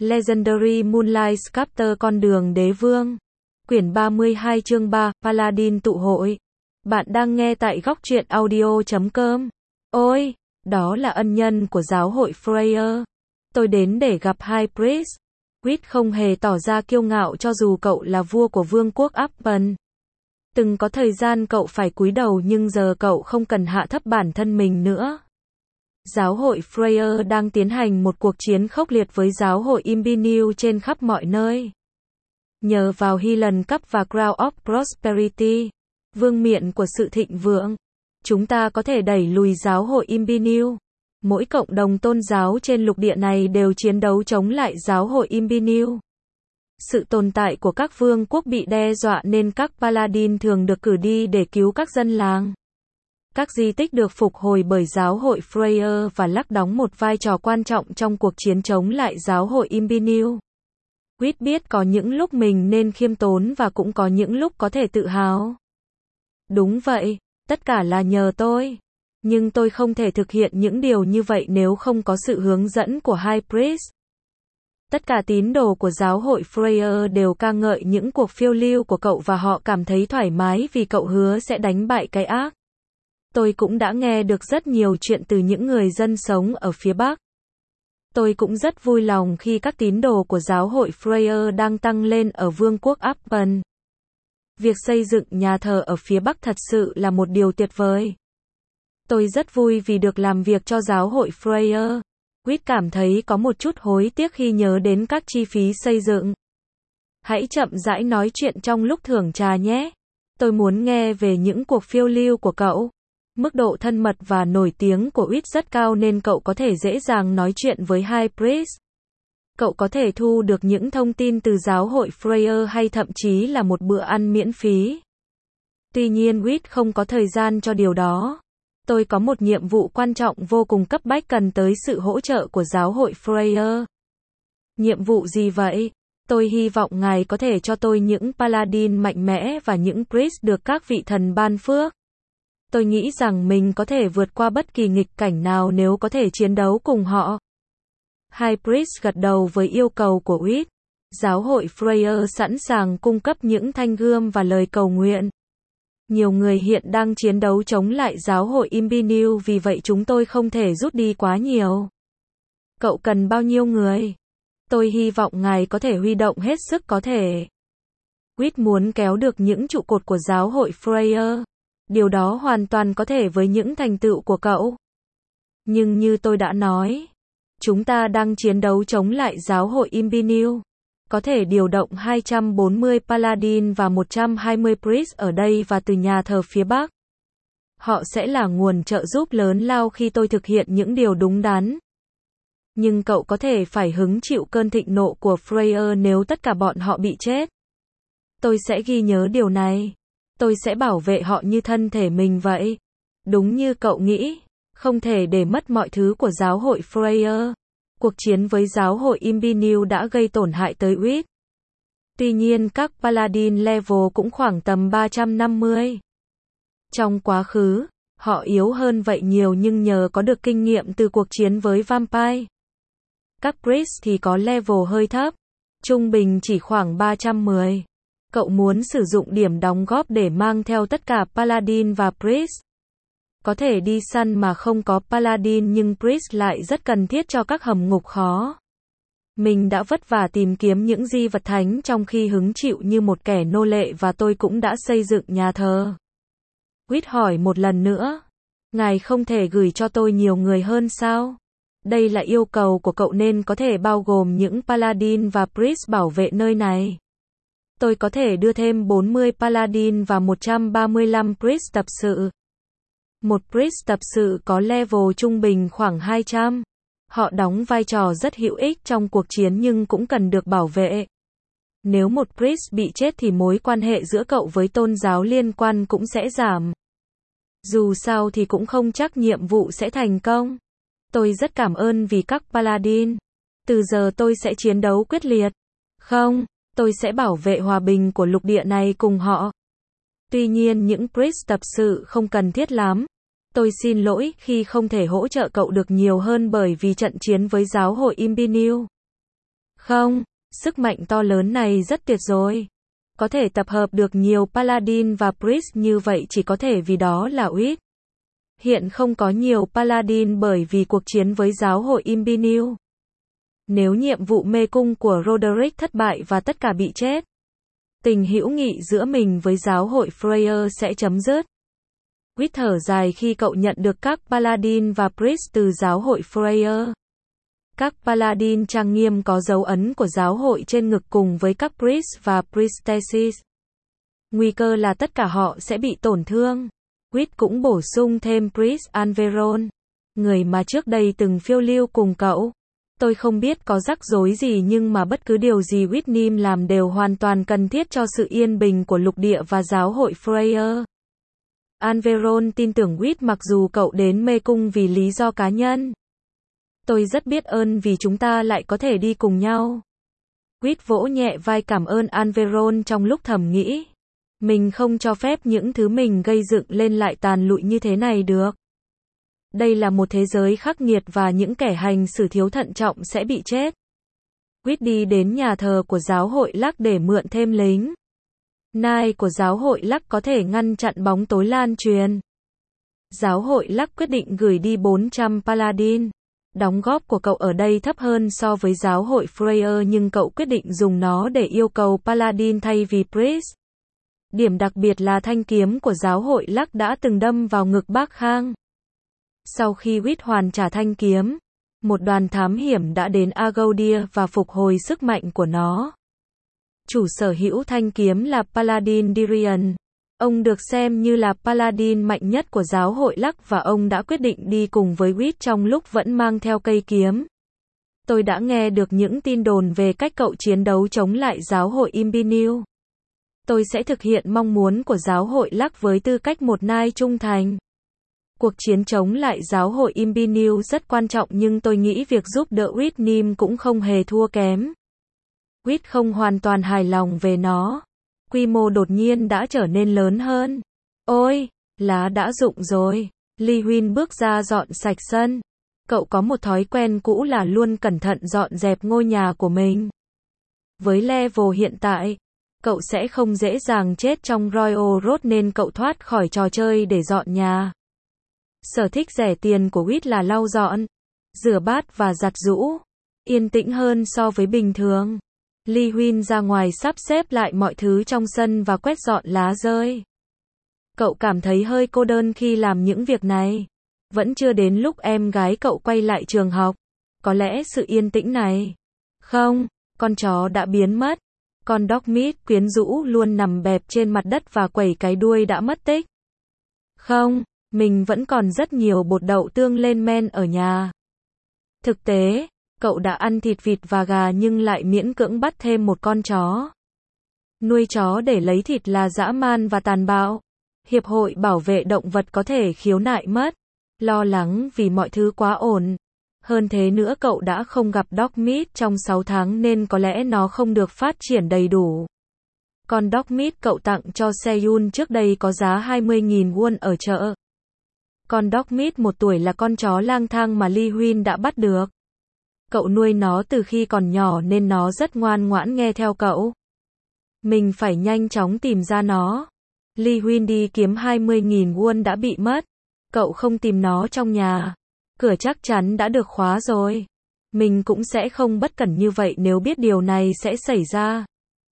Legendary Moonlight Sculptor Con đường đế vương. Quyển 32 chương 3, Paladin tụ hội. Bạn đang nghe tại góc truyện audio.com. Ôi, đó là ân nhân của giáo hội Freya. Tôi đến để gặp High Priest. Quýt không hề tỏ ra kiêu ngạo cho dù cậu là vua của vương quốc Appen. Từng có thời gian cậu phải cúi đầu nhưng giờ cậu không cần hạ thấp bản thân mình nữa. Giáo hội Freya đang tiến hành một cuộc chiến khốc liệt với giáo hội Imbinew trên khắp mọi nơi. Nhờ vào Helen Cup và Crown of Prosperity, vương miện của sự thịnh vượng, chúng ta có thể đẩy lùi giáo hội Imbinew. Mỗi cộng đồng tôn giáo trên lục địa này đều chiến đấu chống lại giáo hội Imbinew. Sự tồn tại của các vương quốc bị đe dọa nên các Paladin thường được cử đi để cứu các dân làng. Các di tích được phục hồi bởi giáo hội Freya và Luck đóng một vai trò quan trọng trong cuộc chiến chống lại giáo hội Imbinew. Quýt biết có những lúc mình nên khiêm tốn và cũng có những lúc có thể tự hào. Đúng vậy, tất cả là nhờ tôi. Nhưng tôi không thể thực hiện những điều như vậy nếu không có sự hướng dẫn của High Priest. Tất cả tín đồ của giáo hội Freya đều ca ngợi những cuộc phiêu lưu của cậu và họ cảm thấy thoải mái vì cậu hứa sẽ đánh bại cái ác. Tôi cũng đã nghe được rất nhiều chuyện từ những người dân sống ở phía Bắc. Tôi cũng rất vui lòng khi các tín đồ của giáo hội Freya đang tăng lên ở vương quốc Appen. Việc xây dựng nhà thờ ở phía Bắc thật sự là một điều tuyệt vời. Tôi rất vui vì được làm việc cho giáo hội Freya. Quýt cảm thấy có một chút hối tiếc khi nhớ đến các chi phí xây dựng. Hãy chậm rãi nói chuyện trong lúc thưởng trà nhé. Tôi muốn nghe về những cuộc phiêu lưu của cậu. Mức độ thân mật và nổi tiếng của Quýt rất cao nên cậu có thể dễ dàng nói chuyện với High Priest. Cậu có thể thu được những thông tin từ giáo hội Freya hay thậm chí là một bữa ăn miễn phí. Tuy nhiên Quýt không có thời gian cho điều đó. Tôi có một nhiệm vụ quan trọng vô cùng cấp bách cần tới sự hỗ trợ của giáo hội Freya. Nhiệm vụ gì vậy? Tôi hy vọng ngài có thể cho tôi những Paladin mạnh mẽ và những Priest được các vị thần ban phước. Tôi nghĩ rằng mình có thể vượt qua bất kỳ nghịch cảnh nào nếu có thể chiến đấu cùng họ. High Priest gật đầu với yêu cầu của Quýt. Giáo hội Freya sẵn sàng cung cấp những thanh gươm và lời cầu nguyện. Nhiều người hiện đang chiến đấu chống lại giáo hội Imbinew vì vậy chúng tôi không thể rút đi quá nhiều. Cậu cần bao nhiêu người? Tôi hy vọng ngài có thể huy động hết sức có thể. Quýt muốn kéo được những trụ cột của giáo hội Freya. Điều đó hoàn toàn có thể với những thành tựu của cậu. Nhưng như tôi đã nói, chúng ta đang chiến đấu chống lại giáo hội Imbinew. Có thể điều động 240 Paladin và 120 Priest ở đây và từ nhà thờ phía Bắc. Họ sẽ là nguồn trợ giúp lớn lao khi tôi thực hiện những điều đúng đắn. Nhưng cậu có thể phải hứng chịu cơn thịnh nộ của Freya nếu tất cả bọn họ bị chết. Tôi sẽ ghi nhớ điều này. Tôi sẽ bảo vệ họ như thân thể mình vậy. Đúng như cậu nghĩ, không thể để mất mọi thứ của giáo hội Freya. Cuộc chiến với giáo hội Imbinew đã gây tổn hại tới Quýt. Tuy nhiên các Paladin level cũng khoảng tầm 350. Trong quá khứ, họ yếu hơn vậy nhiều nhưng nhờ có được kinh nghiệm từ cuộc chiến với Vampire. Các Priest thì có level hơi thấp, trung bình chỉ khoảng 310. Cậu muốn sử dụng điểm đóng góp để mang theo tất cả Paladin và Priest. Có thể đi săn mà không có Paladin nhưng Priest lại rất cần thiết cho các hầm ngục khó. Mình đã vất vả tìm kiếm những di vật thánh trong khi hứng chịu như một kẻ nô lệ và tôi cũng đã xây dựng nhà thờ. Quýt hỏi một lần nữa. Ngài không thể gửi cho tôi nhiều người hơn sao? Đây là yêu cầu của cậu nên có thể bao gồm những Paladin và Priest bảo vệ nơi này. Tôi có thể đưa thêm 40 Paladin và 135 Priest tập sự. Một Priest tập sự có level trung bình khoảng 200. Họ đóng vai trò rất hữu ích trong cuộc chiến nhưng cũng cần được bảo vệ. Nếu một Priest bị chết thì mối quan hệ giữa cậu với tôn giáo liên quan cũng sẽ giảm. Dù sao thì cũng không chắc nhiệm vụ sẽ thành công. Tôi rất cảm ơn vì các Paladin. Từ giờ tôi sẽ chiến đấu quyết liệt. Không, tôi sẽ bảo vệ hòa bình của lục địa này cùng họ. Tuy nhiên những Priest tập sự không cần thiết lắm. Tôi xin lỗi khi không thể hỗ trợ cậu được nhiều hơn bởi vì trận chiến với giáo hội Imbinew. Không, sức mạnh to lớn này rất tuyệt rồi. Có thể tập hợp được nhiều Paladin và Priest như vậy chỉ có thể vì đó là Wit. Hiện không có nhiều Paladin bởi vì cuộc chiến với giáo hội Imbinew. Nếu nhiệm vụ mê cung của Roderick thất bại và tất cả bị chết, tình hữu nghị giữa mình với giáo hội Freya sẽ chấm dứt. Wit thở dài khi cậu nhận được các Paladin và Priest từ giáo hội Freya. Các Paladin trang nghiêm có dấu ấn của giáo hội trên ngực cùng với các Priest và Priestesses. Nguy cơ là tất cả họ sẽ bị tổn thương. Wit cũng bổ sung thêm Priest Anveron, người mà trước đây từng phiêu lưu cùng cậu. Tôi không biết có rắc rối gì nhưng mà bất cứ điều gì Whitnim làm đều hoàn toàn cần thiết cho sự yên bình của lục địa và giáo hội Freya. Anveron tin tưởng Wit mặc dù cậu đến mê cung vì lý do cá nhân. Tôi rất biết ơn vì chúng ta lại có thể đi cùng nhau. Wit vỗ nhẹ vai cảm ơn Anveron trong lúc thầm nghĩ. Mình không cho phép những thứ mình gây dựng lên lại tàn lụi như thế này được. Đây là một thế giới khắc nghiệt và những kẻ hành xử thiếu thận trọng sẽ bị chết. Wit đi đến nhà thờ của giáo hội Lắc để mượn thêm lính. Nai của giáo hội Lắc có thể ngăn chặn bóng tối lan truyền. Giáo hội Lắc quyết định gửi đi 400 Paladin. Đóng góp của cậu ở đây thấp hơn so với giáo hội Freya nhưng cậu quyết định dùng nó để yêu cầu Paladin thay vì Priest. Điểm đặc biệt là thanh kiếm của giáo hội Lắc đã từng đâm vào ngực bác Khang. Sau khi Wit hoàn trả thanh kiếm, một đoàn thám hiểm đã đến Agaudir và phục hồi sức mạnh của nó. Chủ sở hữu thanh kiếm là Paladin Dirian. Ông được xem như là Paladin mạnh nhất của giáo hội Lắc và ông đã quyết định đi cùng với Wit trong lúc vẫn mang theo cây kiếm. Tôi đã nghe được những tin đồn về cách cậu chiến đấu chống lại giáo hội Imbinew. Tôi sẽ thực hiện mong muốn của giáo hội Lắc với tư cách một nai trung thành. Cuộc chiến chống lại giáo hội Imbinew rất quan trọng nhưng tôi nghĩ việc giúp đỡ Whitnim cũng không hề thua kém. Wit không hoàn toàn hài lòng về nó. Quy mô đột nhiên đã trở nên lớn hơn. Ôi, lá đã rụng rồi. Lee Huynh bước ra dọn sạch sân. Cậu có một thói quen cũ là luôn cẩn thận dọn dẹp ngôi nhà của mình. Với level hiện tại, cậu sẽ không dễ dàng chết trong Royal Road nên cậu thoát khỏi trò chơi để dọn nhà. Sở thích rẻ tiền của Wit là lau dọn, rửa bát và giặt giũ. Yên tĩnh hơn so với bình thường. Lee Huynh ra ngoài sắp xếp lại mọi thứ trong sân và quét dọn lá rơi. Cậu cảm thấy hơi cô đơn khi làm những việc này. Vẫn chưa đến lúc em gái cậu quay lại trường học. Có lẽ sự yên tĩnh này. Không, con chó đã biến mất. Con Dogmeat quyến rũ luôn nằm bẹp trên mặt đất và quẩy cái đuôi đã mất tích. Không, mình vẫn còn rất nhiều bột đậu tương lên men ở nhà. Thực tế, cậu đã ăn thịt vịt và gà nhưng lại miễn cưỡng bắt thêm một con chó. Nuôi chó để lấy thịt là dã man và tàn bạo. Hiệp hội bảo vệ động vật có thể khiếu nại mất. Lo lắng vì mọi thứ quá ổn. Hơn thế nữa cậu đã không gặp Dogmeat trong 6 tháng nên có lẽ nó không được phát triển đầy đủ. Con Dogmeat cậu tặng cho Seyun trước đây có giá 20.000 won ở chợ. Con Dogmeat 1 tuổi là con chó lang thang mà Lee Huynh đã bắt được. Cậu nuôi nó từ khi còn nhỏ nên nó rất ngoan ngoãn nghe theo cậu. Mình phải nhanh chóng tìm ra nó. Lee Huynh đi kiếm 20.000 won đã bị mất. Cậu không tìm nó trong nhà. Cửa chắc chắn đã được khóa rồi. Mình cũng sẽ không bất cẩn như vậy nếu biết điều này sẽ xảy ra.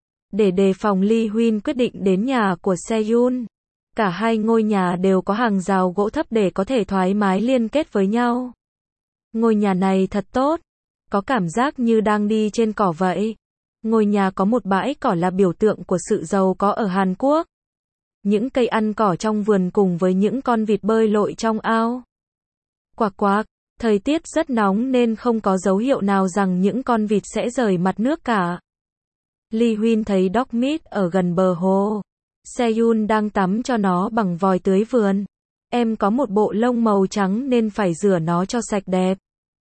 Để đề phòng Lee Huynh quyết định đến nhà của Seyun. Cả hai ngôi nhà đều có hàng rào gỗ thấp để có thể thoải mái liên kết với nhau. Ngôi nhà này thật tốt. Có cảm giác như đang đi trên cỏ vậy. Ngôi nhà có một bãi cỏ là biểu tượng của sự giàu có ở Hàn Quốc. Những cây ăn cỏ trong vườn cùng với những con vịt bơi lội trong ao. Quạc quạc, thời tiết rất nóng nên không có dấu hiệu nào rằng những con vịt sẽ rời mặt nước cả. Lee Huynh thấy Dogmeat ở gần bờ hồ. Seyun đang tắm cho nó bằng vòi tưới vườn. Em có một bộ lông màu trắng nên phải rửa nó cho sạch đẹp.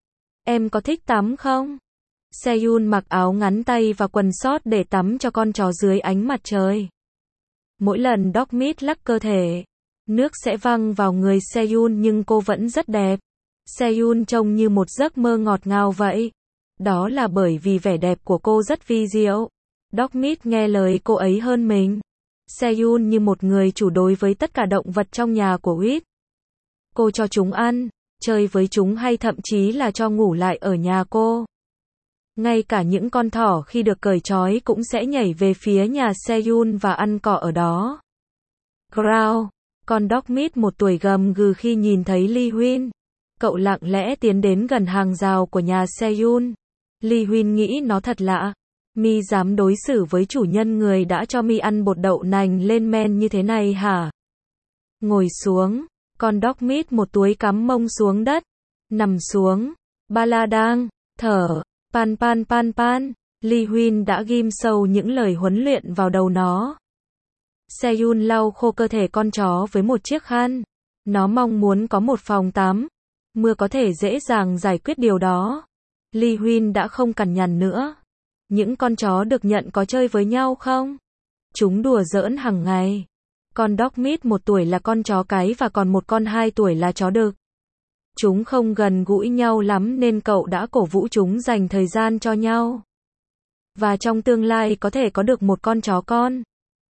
Em có thích tắm không? Seyun mặc áo ngắn tay và quần short để tắm cho con chó dưới ánh mặt trời. Mỗi lần Dogmeat lắc cơ thể, nước sẽ văng vào người Seyun nhưng cô vẫn rất đẹp. Seyun trông như một giấc mơ ngọt ngào vậy. Đó là bởi vì vẻ đẹp của cô rất vi diệu. Dogmeat nghe lời cô ấy hơn mình. Seyun như một người chủ đối với tất cả động vật trong nhà của Wit. Cô cho chúng ăn, chơi với chúng hay thậm chí là cho ngủ lại ở nhà cô. Ngay cả những con thỏ khi được cởi trói cũng sẽ nhảy về phía nhà Seyun và ăn cỏ ở đó. Growl, con Dogmeat 1 tuổi gầm gừ khi nhìn thấy Lee Huyên. Cậu lặng lẽ tiến đến gần hàng rào của nhà Seyun. Lee Huyên nghĩ nó thật lạ. Mi dám đối xử với chủ nhân người đã cho Mi ăn bột đậu nành lên men như thế này hả? Ngồi xuống, con Dogmeat 1 tuổi cắm mông xuống đất. Nằm xuống. Bala đang thở. Pan pan pan pan. Lee Huyên đã ghim sâu những lời huấn luyện vào đầu nó. Seyun lau khô cơ thể con chó với một chiếc khăn. Nó mong muốn có một phòng tắm. Mưa có thể dễ dàng giải quyết điều đó. Lee Huyên đã không cằn nhằn nữa. Những con chó được nhận có chơi với nhau không? Chúng đùa giỡn hàng ngày. Con Dogmeat 1 tuổi là con chó cái và còn một con 2 tuổi là chó đực. Chúng không gần gũi nhau lắm nên cậu đã cổ vũ chúng dành thời gian cho nhau. Và trong tương lai có thể có được một con chó con.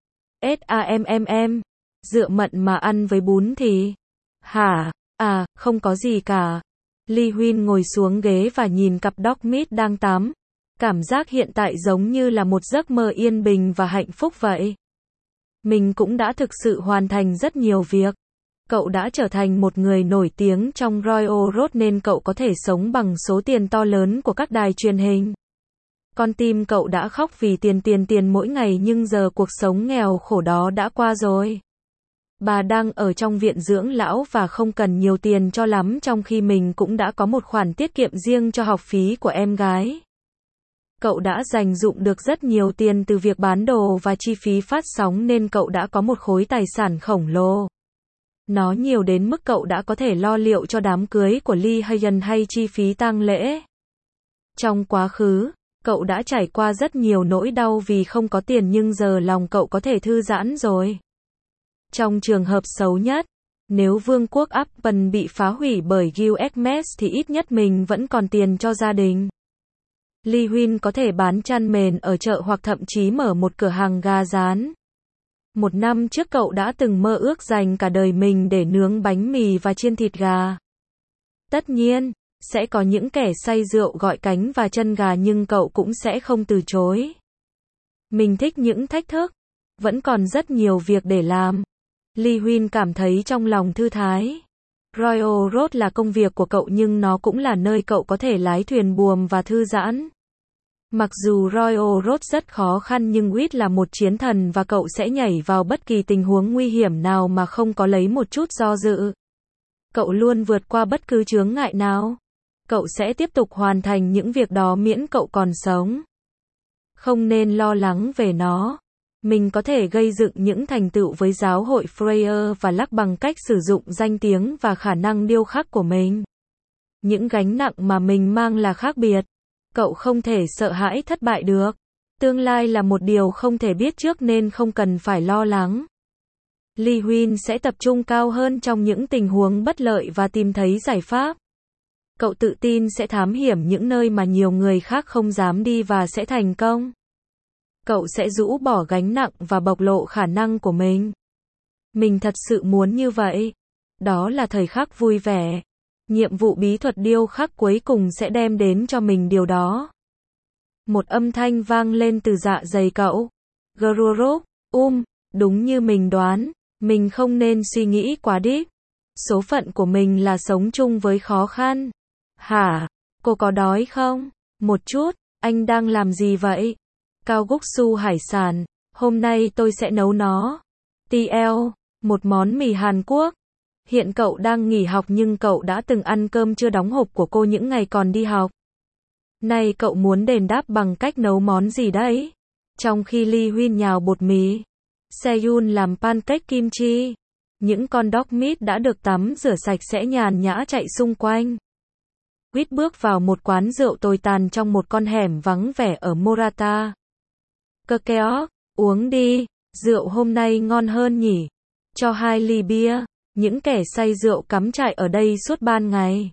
SAMMM. Dựa mận mà ăn với bún thì... Hả? À, không có gì cả. Lee Huyên ngồi xuống ghế và nhìn cặp Dogmeat đang tắm. Cảm giác hiện tại giống như là một giấc mơ yên bình và hạnh phúc vậy. Mình cũng đã thực sự hoàn thành rất nhiều việc. Cậu đã trở thành một người nổi tiếng trong Royal Road nên cậu có thể sống bằng số tiền to lớn của các đài truyền hình. Con tim cậu đã khóc vì tiền mỗi ngày nhưng giờ cuộc sống nghèo khổ đó đã qua rồi. Bà đang ở trong viện dưỡng lão và không cần nhiều tiền cho lắm trong khi mình cũng đã có một khoản tiết kiệm riêng cho học phí của em gái. Cậu đã dành dụm được rất nhiều tiền từ việc bán đồ và chi phí phát sóng nên cậu đã có một khối tài sản khổng lồ. Nó nhiều đến mức cậu đã có thể lo liệu cho đám cưới của Lee Hyun hay chi phí tang lễ. Trong quá khứ, cậu đã trải qua rất nhiều nỗi đau vì không có tiền nhưng giờ lòng cậu có thể thư giãn rồi. Trong trường hợp xấu nhất, nếu vương quốc Upton bị phá hủy bởi US thì ít nhất mình vẫn còn tiền cho gia đình. Lee Huyên có thể bán chăn mền ở chợ hoặc thậm chí mở một cửa hàng gà rán. 1 năm trước cậu đã từng mơ ước dành cả đời mình để nướng bánh mì và chiên thịt gà. Tất nhiên, sẽ có những kẻ say rượu gọi cánh và chân gà nhưng cậu cũng sẽ không từ chối. Mình thích những thách thức. Vẫn còn rất nhiều việc để làm. Lee Huyên cảm thấy trong lòng thư thái. Royal Road là công việc của cậu nhưng nó cũng là nơi cậu có thể lái thuyền buồm và thư giãn. Mặc dù Royal Road rất khó khăn nhưng Wit là một chiến thần và cậu sẽ nhảy vào bất kỳ tình huống nguy hiểm nào mà không có lấy một chút do dự. Cậu luôn vượt qua bất cứ chướng ngại nào. Cậu sẽ tiếp tục hoàn thành những việc đó miễn cậu còn sống. Không nên lo lắng về nó. Mình có thể gây dựng những thành tựu với giáo hội Freya và Lắc bằng cách sử dụng danh tiếng và khả năng điêu khắc của mình. Những gánh nặng mà mình mang là khác biệt. Cậu không thể sợ hãi thất bại được. Tương lai là một điều không thể biết trước nên không cần phải lo lắng. Lee Huyên sẽ tập trung cao hơn trong những tình huống bất lợi và tìm thấy giải pháp. Cậu tự tin sẽ thám hiểm những nơi mà nhiều người khác không dám đi và sẽ thành công. Cậu sẽ rũ bỏ gánh nặng và bộc lộ khả năng của mình. Mình thật sự muốn như vậy. Đó là thời khắc vui vẻ. Nhiệm vụ bí thuật điêu khắc cuối cùng sẽ đem đến cho mình điều đó. Một âm thanh vang lên từ dạ dày cậu. Gruruk, đúng như mình đoán. Mình không nên suy nghĩ quá deep. Số phận của mình là sống chung với khó khăn. Hả? Cô có đói không? Một chút. Anh đang làm gì vậy? Kalguksu hải sản. Hôm nay tôi sẽ nấu nó. TL, một món mì Hàn Quốc. Hiện cậu đang nghỉ học nhưng cậu đã từng ăn cơm chưa đóng hộp của cô những ngày còn đi học. Nay cậu muốn đền đáp bằng cách nấu món gì đấy? Trong khi Lee Huyên nhào bột mì, Seyun làm pancake kimchi. Những con Dogmeat đã được tắm rửa sạch sẽ nhàn nhã chạy xung quanh. Wit bước vào một quán rượu tồi tàn trong một con hẻm vắng vẻ ở Morata. Kekeok, uống đi, rượu hôm nay ngon hơn nhỉ. Cho 2 ly bia. Những kẻ say rượu cắm trại ở đây suốt ban ngày.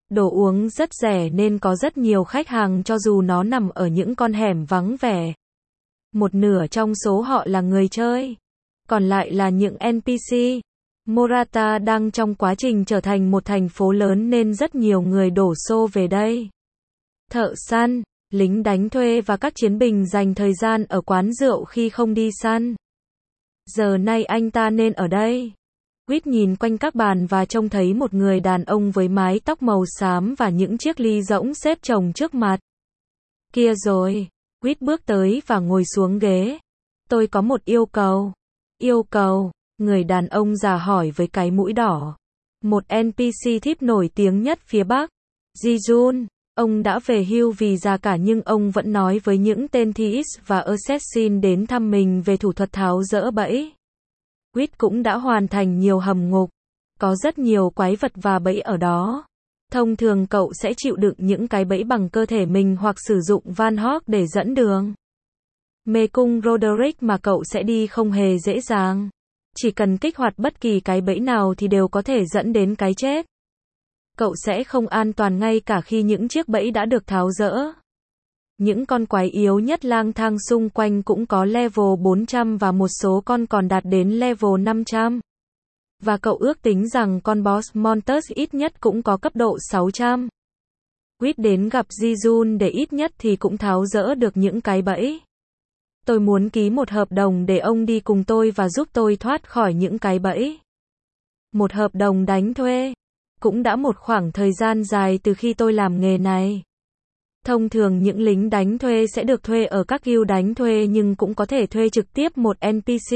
Đồ uống rất rẻ nên có rất nhiều khách hàng cho dù nó nằm ở những con hẻm vắng vẻ. Một nửa trong số họ là người chơi, còn lại là những NPC. Morata đang trong quá trình trở thành một thành phố lớn nên rất nhiều người đổ xô về đây. Thợ săn, lính đánh thuê và các chiến binh dành thời gian ở quán rượu khi không đi săn. Giờ nay anh ta nên ở đây. Quýt nhìn quanh các bàn và trông thấy một người đàn ông với mái tóc màu xám và những chiếc ly rỗng xếp chồng trước mặt. Kia rồi. Quýt bước tới và ngồi xuống ghế. Tôi có một yêu cầu. Yêu cầu? Người đàn ông già hỏi với cái mũi đỏ. Một NPC thiếp nổi tiếng nhất phía Bắc. Ji-jun. Ông đã về hưu vì già cả nhưng ông vẫn nói với những tên thieves và assassin đến thăm mình về thủ thuật tháo dỡ bẫy. Quýt cũng đã hoàn thành nhiều hầm ngục. Có rất nhiều quái vật và bẫy ở đó. Thông thường cậu sẽ chịu đựng những cái bẫy bằng cơ thể mình hoặc sử dụng Van Hog để dẫn đường. Mê cung Roderick mà cậu sẽ đi không hề dễ dàng. Chỉ cần kích hoạt bất kỳ cái bẫy nào thì đều có thể dẫn đến cái chết. Cậu sẽ không an toàn ngay cả khi những chiếc bẫy đã được tháo dỡ. Những con quái yếu nhất lang thang xung quanh cũng có level 400 và một số con còn đạt đến level 500. Và cậu ước tính rằng con boss Monsters ít nhất cũng có cấp độ 600. Quýt đến gặp Ji-jun để ít nhất thì cũng tháo dỡ được những cái bẫy. Tôi muốn ký một hợp đồng để ông đi cùng tôi và giúp tôi thoát khỏi những cái bẫy. Một hợp đồng đánh thuê. Cũng đã một khoảng thời gian dài từ khi tôi làm nghề này. Thông thường những lính đánh thuê sẽ được thuê ở các guild đánh thuê nhưng cũng có thể thuê trực tiếp một NPC.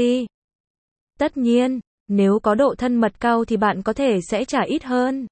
Tất nhiên, nếu có độ thân mật cao thì bạn có thể sẽ trả ít hơn.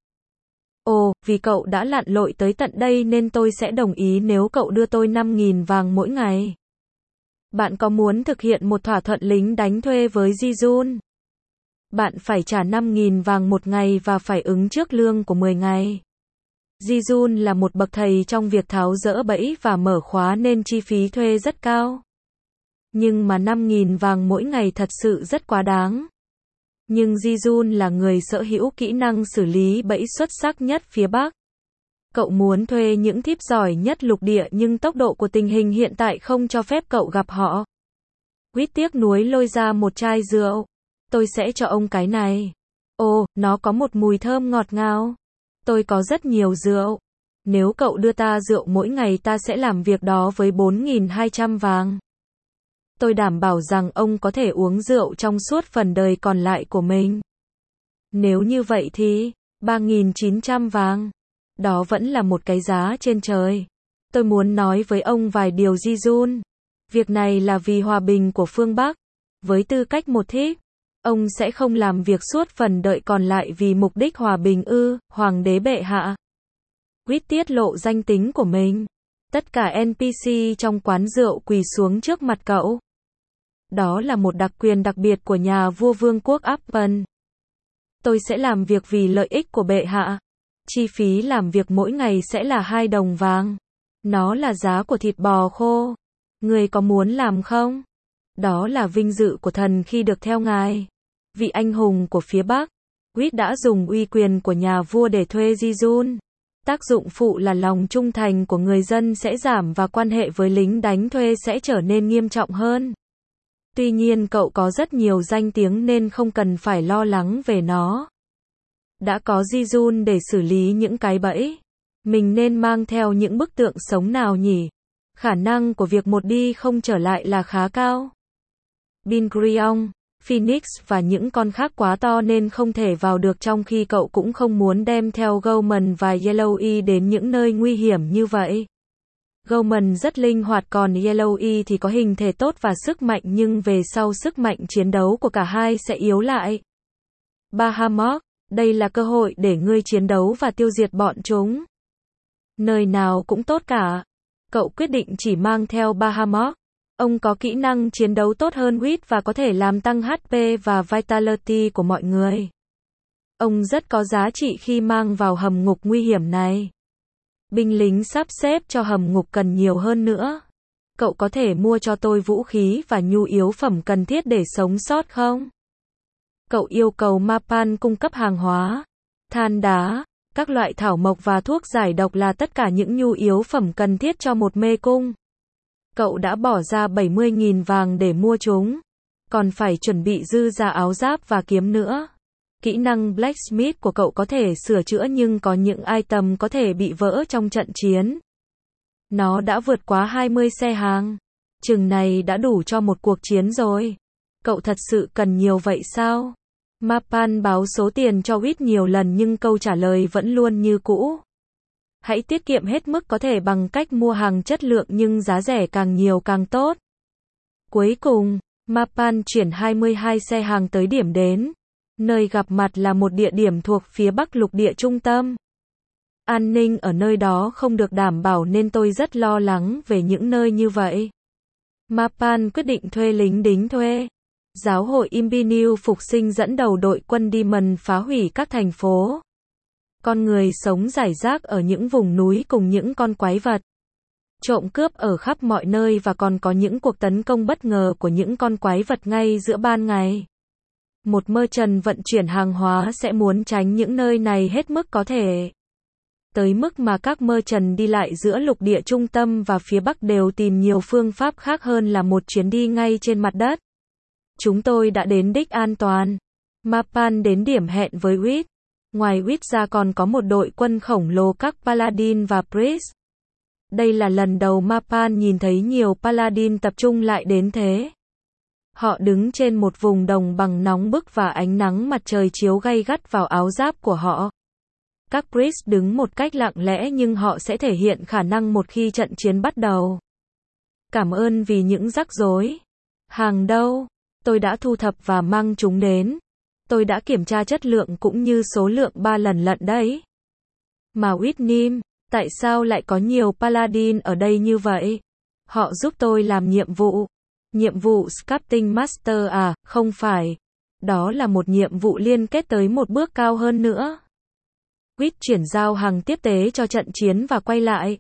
Ồ, vì cậu đã lặn lội tới tận đây nên tôi sẽ đồng ý nếu cậu đưa tôi 5.000 vàng mỗi ngày. Bạn có muốn thực hiện một thỏa thuận lính đánh thuê với Ji-jun? Bạn phải trả 5.000 vàng một ngày và phải ứng trước lương của 10 ngày. Ji-jun là một bậc thầy trong việc tháo dỡ bẫy và mở khóa nên chi phí thuê rất cao. Nhưng mà 5.000 vàng mỗi ngày thật sự rất quá đáng. Nhưng Ji-jun là người sở hữu kỹ năng xử lý bẫy xuất sắc nhất phía Bắc. Cậu muốn thuê những thiếp giỏi nhất lục địa nhưng tốc độ của tình hình hiện tại không cho phép cậu gặp họ. Quýt tiếc nuối lôi ra một chai rượu. Tôi sẽ cho ông cái này. Ồ, nó có một mùi thơm ngọt ngào. Tôi có rất nhiều rượu. Nếu cậu đưa ta rượu mỗi ngày ta sẽ làm việc đó với 4.200 vàng. Tôi đảm bảo rằng ông có thể uống rượu trong suốt phần đời còn lại của mình. Nếu như vậy thì, 3.900 vàng. Đó vẫn là một cái giá trên trời. Tôi muốn nói với ông vài điều Ji-jun. Việc này là vì hòa bình của phương Bắc. Với tư cách một thiếp, ông sẽ không làm việc suốt phần đợi còn lại vì mục đích hòa bình ư, Hoàng đế bệ hạ. Quýt tiết lộ danh tính của mình. Tất cả NPC trong quán rượu quỳ xuống trước mặt cậu. Đó là một đặc quyền đặc biệt của nhà vua vương quốc Appen. Tôi sẽ làm việc vì lợi ích của bệ hạ. Chi phí làm việc mỗi ngày sẽ là 2 đồng vàng. Nó là giá của thịt bò khô. Người có muốn làm không? Đó là vinh dự của thần khi được theo ngài. Vị anh hùng của phía Bắc. Quýt đã dùng uy quyền của nhà vua để thuê Ji-jun. Tác dụng phụ là lòng trung thành của người dân sẽ giảm và quan hệ với lính đánh thuê sẽ trở nên nghiêm trọng hơn. Tuy nhiên cậu có rất nhiều danh tiếng nên không cần phải lo lắng về nó. Đã có Ji-jun để xử lý những cái bẫy. Mình nên mang theo những bức tượng sống nào nhỉ? Khả năng của việc một đi không trở lại là khá cao. Bingrion, Phoenix và những con khác quá to nên không thể vào được trong khi cậu cũng không muốn đem theo Goldman và Yellowy đến những nơi nguy hiểm như vậy. Goldman rất linh hoạt còn Yellowy thì có hình thể tốt và sức mạnh nhưng về sau sức mạnh chiến đấu của cả hai sẽ yếu lại. Bahamut, đây là cơ hội để ngươi chiến đấu và tiêu diệt bọn chúng. Nơi nào cũng tốt cả. Cậu quyết định chỉ mang theo Bahamut. Ông có kỹ năng chiến đấu tốt hơn Quýt và có thể làm tăng HP và Vitality của mọi người. Ông rất có giá trị khi mang vào hầm ngục nguy hiểm này. Binh lính sắp xếp cho hầm ngục cần nhiều hơn nữa. Cậu có thể mua cho tôi vũ khí và nhu yếu phẩm cần thiết để sống sót không? Cậu yêu cầu Mapan cung cấp hàng hóa, than đá, Các loại thảo mộc và thuốc giải độc là tất cả những nhu yếu phẩm cần thiết cho một mê cung. Cậu đã bỏ ra 70.000 vàng để mua chúng. Còn phải chuẩn bị dư giả áo giáp và kiếm nữa. Kỹ năng Blacksmith của cậu có thể sửa chữa nhưng có những item có thể bị vỡ trong trận chiến. Nó đã vượt quá 20 xe hàng. Chừng này đã đủ cho một cuộc chiến rồi. Cậu thật sự cần nhiều vậy sao? Mapan báo số tiền cho Wit nhiều lần nhưng câu trả lời vẫn luôn như cũ. Hãy tiết kiệm hết mức có thể bằng cách mua hàng chất lượng nhưng giá rẻ càng nhiều càng tốt. Cuối cùng, Mapan chuyển 22 xe hàng tới điểm đến. Nơi gặp mặt là một địa điểm thuộc phía bắc lục địa trung tâm. An ninh ở nơi đó không được đảm bảo nên tôi rất lo lắng về những nơi như vậy. Mapan quyết định thuê lính đính thuê. Giáo hội Imbiniu phục sinh dẫn đầu đội quân Demon phá hủy các thành phố. Con người sống rải rác ở những vùng núi cùng những con quái vật. Trộm cướp ở khắp mọi nơi và còn có những cuộc tấn công bất ngờ của những con quái vật ngay giữa ban ngày. Một merchant vận chuyển hàng hóa sẽ muốn tránh những nơi này hết mức có thể. Tới mức mà các merchant đi lại giữa lục địa trung tâm và phía bắc đều tìm nhiều phương pháp khác hơn là một chuyến đi ngay trên mặt đất. Chúng tôi đã đến đích an toàn. Mapan đến điểm hẹn với Wit. Ngoài Wit ra còn có một đội quân khổng lồ các Paladin và Priest. Đây là lần đầu Mapan nhìn thấy nhiều Paladin tập trung lại đến thế. Họ đứng trên một vùng đồng bằng nóng bức và ánh nắng mặt trời chiếu gay gắt vào áo giáp của họ. Các Priest đứng một cách lặng lẽ nhưng họ sẽ thể hiện khả năng một khi trận chiến bắt đầu. Cảm ơn vì những rắc rối. Hàng đâu? Tôi đã thu thập và mang chúng đến. Tôi đã kiểm tra chất lượng cũng như số lượng 3 lần lận đấy. Mà Whitnim, tại sao lại có nhiều Paladin ở đây như vậy? Họ giúp tôi làm nhiệm vụ. Nhiệm vụ Sculpting Master à, không phải. Đó là một nhiệm vụ liên kết tới một bước cao hơn nữa. Whit chuyển giao hàng tiếp tế cho trận chiến và quay lại.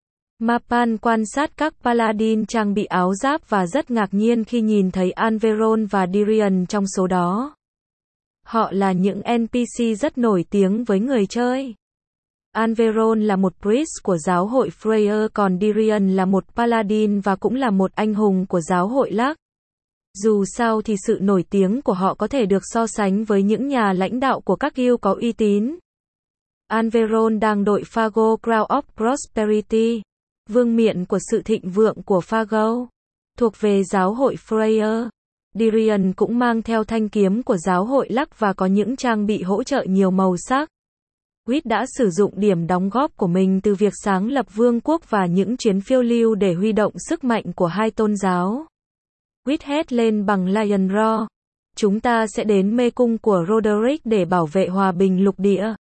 Mapan quan sát các Paladin trang bị áo giáp và rất ngạc nhiên khi nhìn thấy Anveron và Dirian trong số đó. Họ là những NPC rất nổi tiếng với người chơi. Anveron là một priest của giáo hội Freyr còn Dirian là một Paladin và cũng là một anh hùng của giáo hội Lark. Dù sao thì sự nổi tiếng của họ có thể được so sánh với những nhà lãnh đạo của các guild có uy tín. Anveron đang đội Fago Crown of Prosperity, vương miện của sự thịnh vượng của Fago, thuộc về giáo hội Freyr. Dirian cũng mang theo thanh kiếm của giáo hội Lark và có những trang bị hỗ trợ nhiều màu sắc. Whit đã sử dụng điểm đóng góp của mình từ việc sáng lập vương quốc và những chuyến phiêu lưu để huy động sức mạnh của hai tôn giáo. Whit hét lên bằng Lion Roar. Chúng ta sẽ đến mê cung của Roderick để bảo vệ hòa bình lục địa.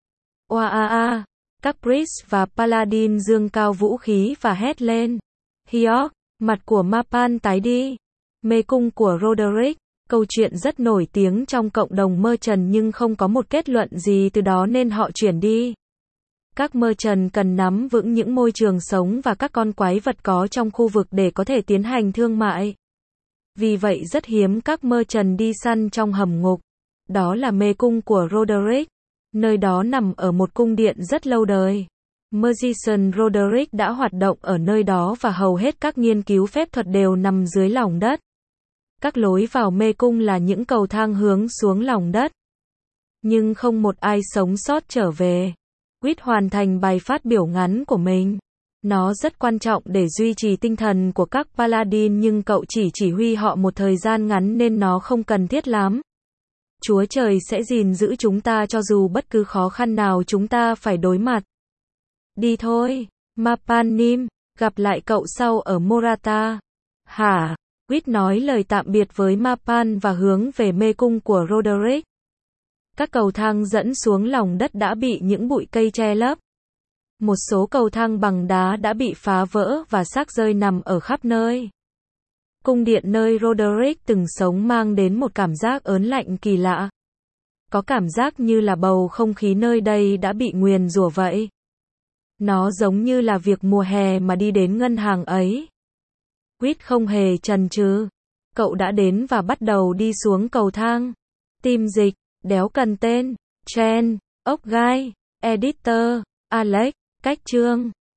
Oa. Các Priest và Paladin giương cao vũ khí và hét lên. Hiok, mặt của Mapan tái đi. Mê cung của Roderick, câu chuyện rất nổi tiếng trong cộng đồng merchant nhưng không có một kết luận gì từ đó nên họ chuyển đi. Các merchant cần nắm vững những môi trường sống và các con quái vật có trong khu vực để có thể tiến hành thương mại. Vì vậy rất hiếm các merchant đi săn trong hầm ngục. Đó là mê cung của Roderick. Nơi đó nằm ở một cung điện rất lâu đời. Magician Roderick đã hoạt động ở nơi đó và hầu hết các nghiên cứu phép thuật đều nằm dưới lòng đất. Các lối vào mê cung là những cầu thang hướng xuống lòng đất. Nhưng không một ai sống sót trở về. Whit hoàn thành bài phát biểu ngắn của mình. Nó rất quan trọng để duy trì tinh thần của các Paladin nhưng cậu chỉ huy họ một thời gian ngắn nên nó không cần thiết lắm. Chúa Trời sẽ gìn giữ chúng ta cho dù bất cứ khó khăn nào chúng ta phải đối mặt. Đi thôi, Mapanim, gặp lại cậu sau ở Morata. Hả? Whit nói lời tạm biệt với Mapan và hướng về mê cung của Roderick. Các cầu thang dẫn xuống lòng đất đã bị những bụi cây che lấp. Một số cầu thang bằng đá đã bị phá vỡ và xác rơi nằm ở khắp nơi. Cung điện nơi Roderick từng sống mang đến một cảm giác ớn lạnh kỳ lạ. Có cảm giác như là bầu không khí nơi đây đã bị nguyền rủa vậy. Nó giống như là việc mùa hè mà đi đến ngân hàng ấy. Whit không hề chần chừ. Cậu đã đến và bắt đầu đi xuống cầu thang. Tim dịch, đéo cần tên, chen, ốc gai. Editor, Alex, cách chương.